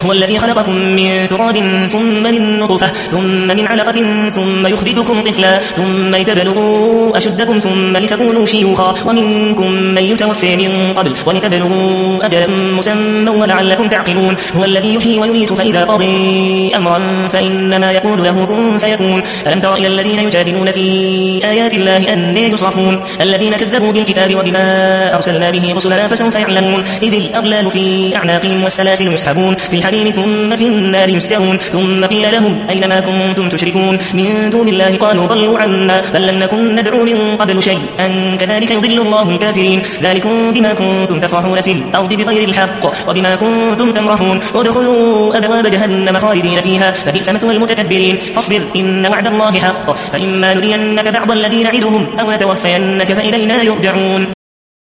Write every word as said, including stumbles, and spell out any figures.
هو الذي خلقكم من تراب ثم من نطفة ثم من علقة ثم يخرجكم طفلا ثم لتبلغوا أشدكم ثم لتكونوا شيوخا ومنكم من يتوفي من قبل ولتبلغوا أجلا مسمى ولعلكم تعقلون. هو الذي يحيي ويميت فإذا قضي أمرا فإنما يقول له كن فيكون. ألم تر إلى الذين يجادلون في آيات الله أن يصرفون الذين كذبوا بالكتاب وبما أرسلنا به رسلنا فسوف يعلمون إذ الأغلال في أعناقهم والسلاسل يسحبون في الحديد ثم في النار يسجرون. ثم قيل لهم أين ما كنتم تشركون من دون الله قالوا ضلوا عنا بل لم نكن ندعو من قبل شيئا كذلك يضل الله الكافرين. ذلكم بما كنتم تفرحون في الأرض بغير الحق وبما كنتم تمرحون. ادخلوا أبواب جهنم خالدين فيها فبئس مثوى المتكبرين. فاصبر إن وعد الله حق فإما نرينك بعض الذي نعدهم أو نتوفينك فإلينا يرجعون.